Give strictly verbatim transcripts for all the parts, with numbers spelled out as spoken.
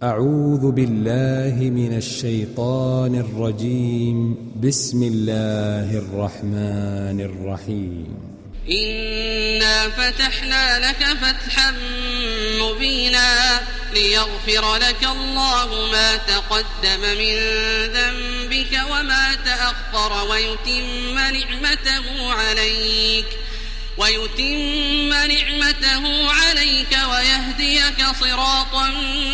أعوذ بالله من الشيطان الرجيم. بسم الله الرحمن الرحيم. إنا فتحنا لك فتحا مبينا ليغفر لك الله ما تقدم من ذنبك وما تأخر ويتم نعمته عليك ويتم نعمته عليك ويهديك صراطا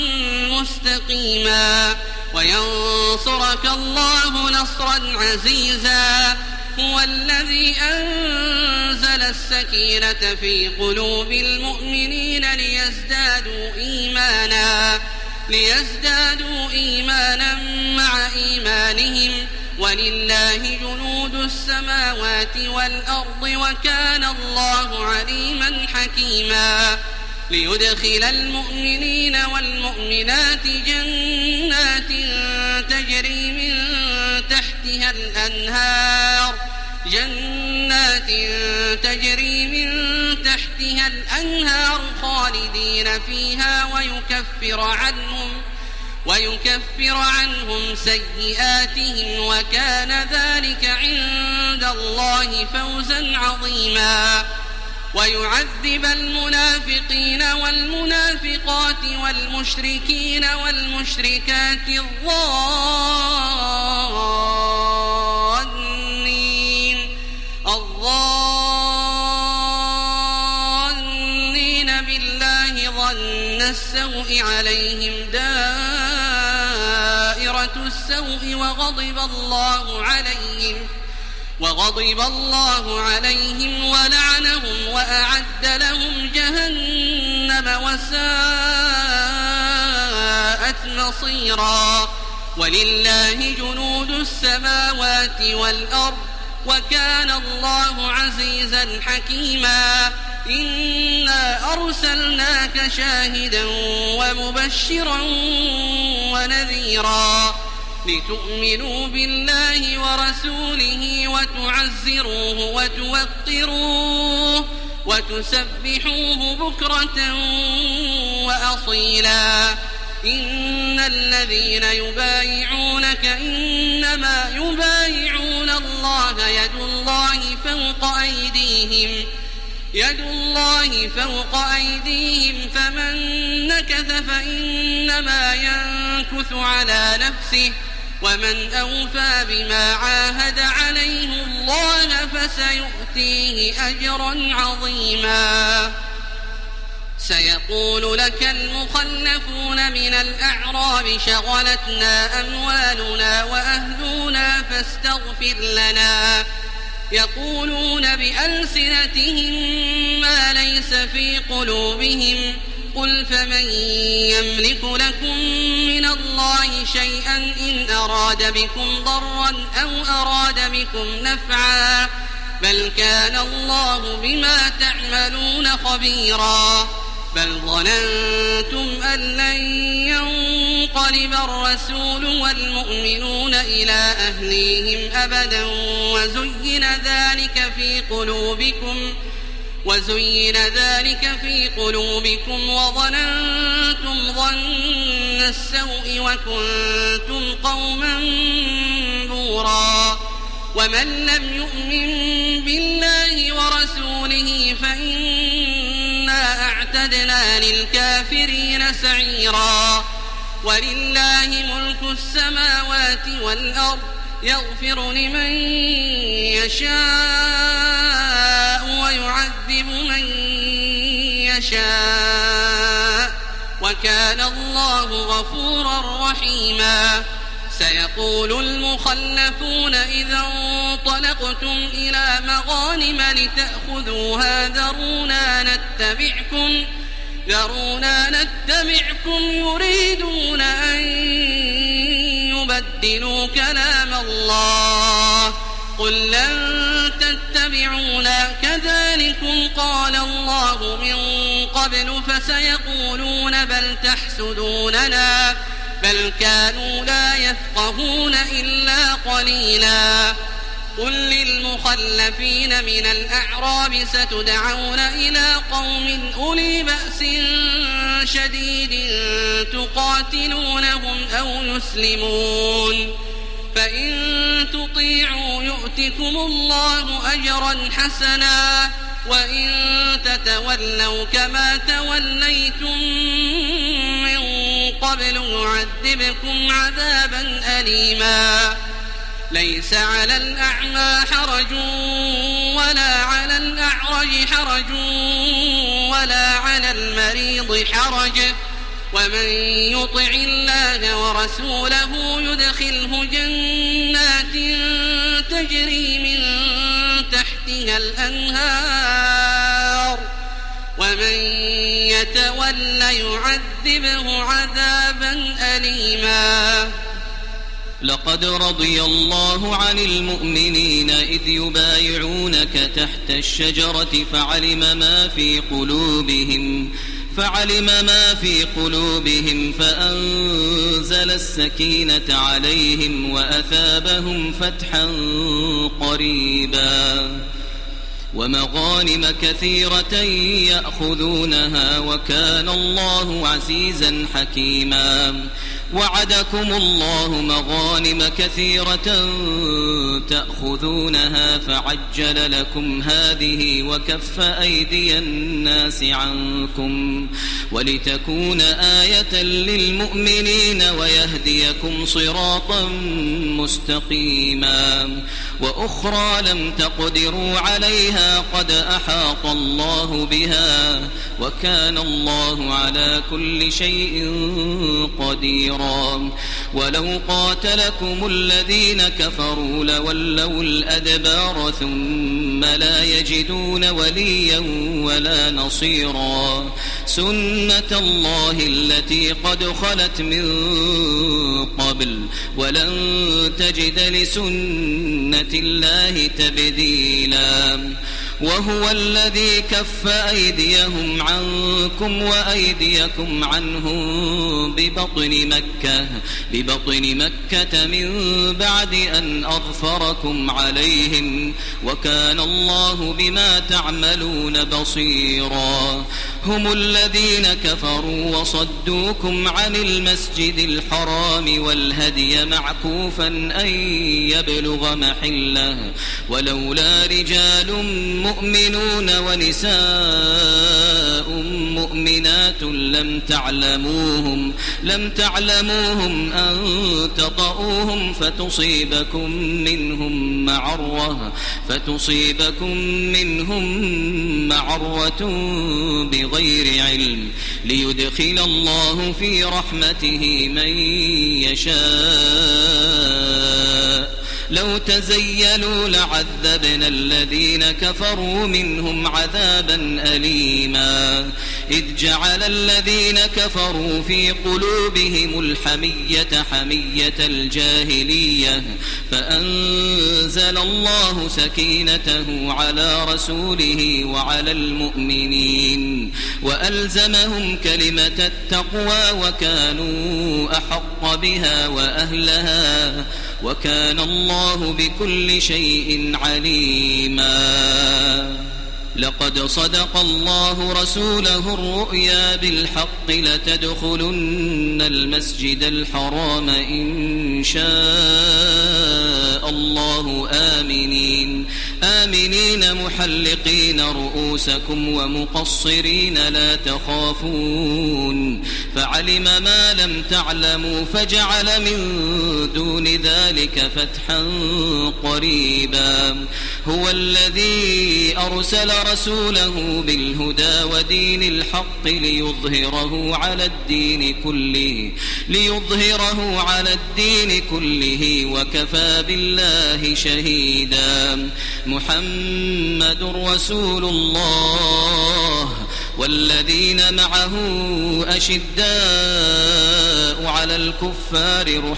مستقيما وينصرك الله نصرا عزيزا. هو الذي أنزل السكينة في قلوب المؤمنين ليزدادوا إيمانا ليزدادوا إيمانا مع إيمانهم ولله جنود السماوات والأرض وكان الله عليما حكيما. ليدخل المؤمنين والمؤمنات جنات تجري من تحتها الأنهار جنات تجري من تحتها الأنهار خالدين فيها ويكفر عنهم ويكفر عنهم سيئاتهم وكان ذلك عند الله فوزا عظيما. ويعذب المنافقين والمنافقات والمشركين والمشركات الظانين الظانين بالله ظن السوء عليهم دائرة السوء وغضب الله عليهم وغضب الله عليهم ولعنهم وأعد لهم جهنم وساءت مصيرا. ولله جنود السماوات والأرض وكان الله عزيزا حكيما. إنا أرسلناك شاهدا ومبشرا ونذيرا لتؤمنوا بالله ورسوله وتعزروه وتوقروه وتسبحوه بكرة وأصيلا. إن الذين يبايعونك إنما يبايعون الله يد الله فوق أيديهم يد الله فوق أيديهم فمن نكث فإنما ينكث على نفسه ومن أوفى بما عاهد عليه الله فسيؤتيه أجرا عظيما. سيقول لك المخلفون من الأعراب شغلتنا أموالنا وأهلنا فاستغفر لنا يقولون بألسنتهم ما ليس في قلوبهم قل فمن يملك لكم من الله شيئا إن أراد بكم ضرا أو أراد بكم نفعا بل كان الله بما تعملون خبيرا. بل ظننتم أن لن ينقلب الرسول والمؤمنون إلى أهليهم أبدا وزين ذلك في قلوبكم وزين ذلك في قلوبكم وظننتم ظن السوء وكنتم قوما بورا. ومن لم يؤمن بالله ورسوله فإنا أعتدنا للكافرين سعيرا. ولله ملك السماوات والأرض يغفر لمن يشاء ويعذب من يشاء وكان الله غفورا رحيما. سيقول المخلفون إذا انطلقتم إلى مغانم لتأخذوها ذرونا نتبعكم ذرونا نتبعكم يريدون أن يبدلوا كلام الله قل لن تتبعونا كذلكم قال الله من قبل فسيقولون بل تحسدوننا بل كانوا لا يفقهون إلا قليلا. قل للمخلفين من الأعراب ستدعون إلى قوم أولي بأس شديد تقاتلونهم أو يسلمون فإن تطيعوا يؤتكم الله أجرا حسنا وإن تتولوا كما توليتم من قبل يعذبكم عذابا أليما ليس على الأعمى حرج ولا على الأعرج حرج ولا على المريض حرج ومن يطع الله ورسوله يدخله جنات تجري من تحتها الأنهار ومن يتول يعذبه عذابا أليما لقد رضي الله عن المؤمنين إذ يبايعونك تحت الشجرة فعلم ما في قلوبهم فعلم ما في قلوبهم فأنزل السكينة عليهم وأثابهم فتحا قريبا ومغانم كثيرة يأخذونها وكان الله عزيزا حكيما وعدكم الله مغانم كثيرة تأخذونها فعجل لكم هذه وكف أيدي الناس عنكم ولتكون آية للمؤمنين ويهديكم صراطا مستقيما وأخرى لم تقدروا عليها قد أحاط الله بها وكان الله على كل شيء قديرا ولو قاتلكم الذين كفروا لولوا الأدبار ثم لا يجدون وليا ولا نصيرا سنة الله التي قد خلت من قبل ولن تجد لسنة الله تبديلا وهو الذي كف أيديهم عنكم وأيديكم عنهم ببطن مكة ببطن مكة من بعد أن أظفركم عليهم وكان الله بما تعملون بصيرا هم الذين كفروا وصدوكم عن المسجد الحرام والهدي معكوفا أن يبلغ محله ولولا رجال مؤمنون ونساء مؤمنات لم تعلموهم لم تعلموهم أن تطؤوهم فتصيبكم منهم معرة فتصيبكم منهم معرة بغير علم ليدخل الله في رحمته من يشاء لو تزيلوا لعذبنا الذين كفروا منهم عذابا أليما إذ جعل الذين كفروا في قلوبهم الحمية حمية الجاهلية فأنزل الله سكينته على رسوله وعلى المؤمنين وألزمهم كلمة التقوى وكانوا أحق بها وأهلها وكان الله بكل شيء عليما لقد صدق الله رسوله الرؤيا بالحق لتدخلن المسجد الحرام إن شاء الله آمنين آمنين محلقين رؤوسكم ومقصرين لا تخافون فعلم ما لم تعلموا فجعل من دون ذلك فتحا قريبا هو الذي أرسل رسوله بالهدى ودين الحق ليظهره على الدين كله ليظهره على الدين كله وكفى بالله شهيدا محمد رسول الله والذين معه أشداء على الكفار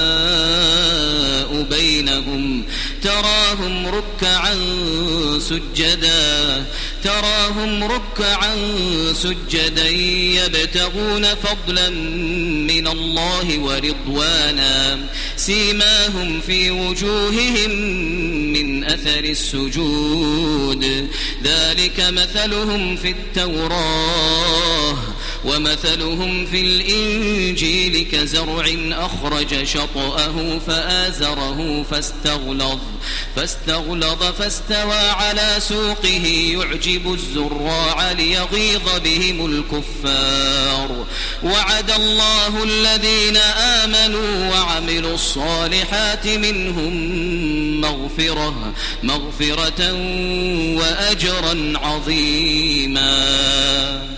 رحماء بينهم تراهم ركعا سجدا تراهم ركعا سجدا يبتغون فضلا من الله ورضوانا سيماهم في وجوههم من أثر السجود ذلك مثلهم في التوراة ومثلهم في الإنجيل كزرع أخرج شطأه فآزره فاستغلظ فاستغلظ فاستوى على سوقه يعجب الزراع ليغيظ بهم الكفار وعد الله الذين آمنوا وعملوا الصالحات منهم مغفرة مغفرة وأجرا عظيما.